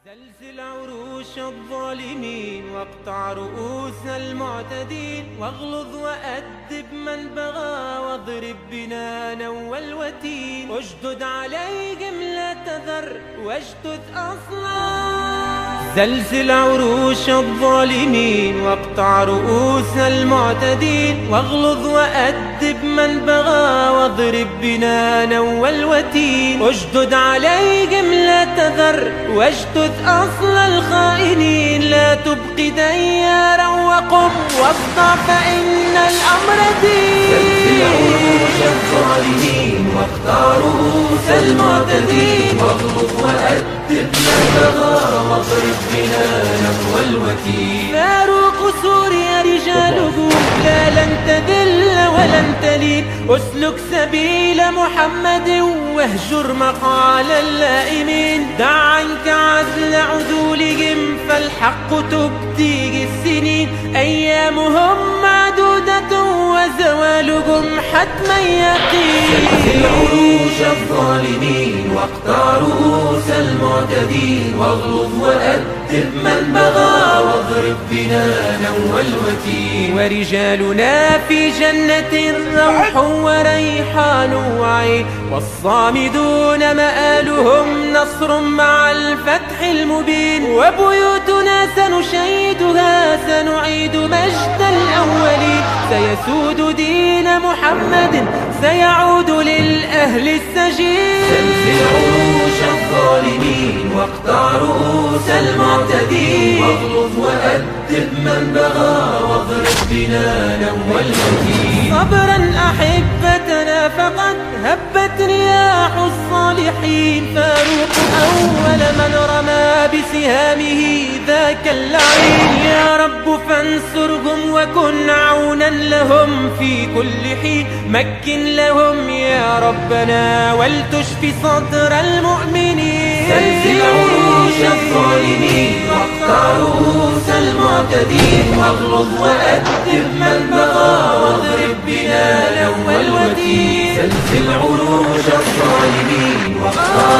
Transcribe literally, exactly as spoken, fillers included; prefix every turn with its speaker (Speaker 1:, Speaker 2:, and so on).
Speaker 1: زلزل عروش الظالمين واقطع رؤوس المعتدين واغلظ وأدب من بغى واضرب بنانا والوتين واشدد عليهم لا تذر واشدد أصلا. زلزل عروش الظالمين واقطع رؤوس المعتدين واغلظ وأدب من بغى واضرب بنانا والوتين واشدد عليهم لا تذر واشدد أصل الخائنين. لا تبق ديارا وقم واصدع فإن الأمر دين. زلزل عروش الظالمين واقطع رؤوس المعتدين واغلظ وأدب من بغى واضرب بنانا والوتين. فاروق سوريا رجاله لا لن تذل ولن تلين. اسلك سبيل محمد واهجر مقال اللائمين. دع عنك عزل عذولهم فالحق تبديه السنين. أيامهم معدودة وزوالهم حتما يقين. زلزل عروش الظالمين واقطع رؤوس المعتدين واغلظ وأدب من بغى واضرب بنانا والوتين. ورجالنا في جنة روح وريحان وعين والصامدون مآلهم نصر مع الفتح المبين. وبيوتنا سنشيدها سنعيد مجد الأولين. سيسود دين محمد سيعود للأهل السجين. زلزل عروش الظالمين واقطع رؤوس المعتدين واغلظ وأدب من بغى واضرب بنانا والوتين. صبرا أحبتنا فقد هبت رياح الصالحين. فاروق أول من رمى بسهامه ذاك اللعين. يا رب فانصرهم وكن عونا لهم في كل حين. مكن لهم يا ربنا ولتشفي صدر المؤمنين. زلزل عروش الظالمين واقطع رؤوس المعتدين واغلظ وأدب من بغى واضرب بنانا والوتين. زلزل عروش الظالمين واقطع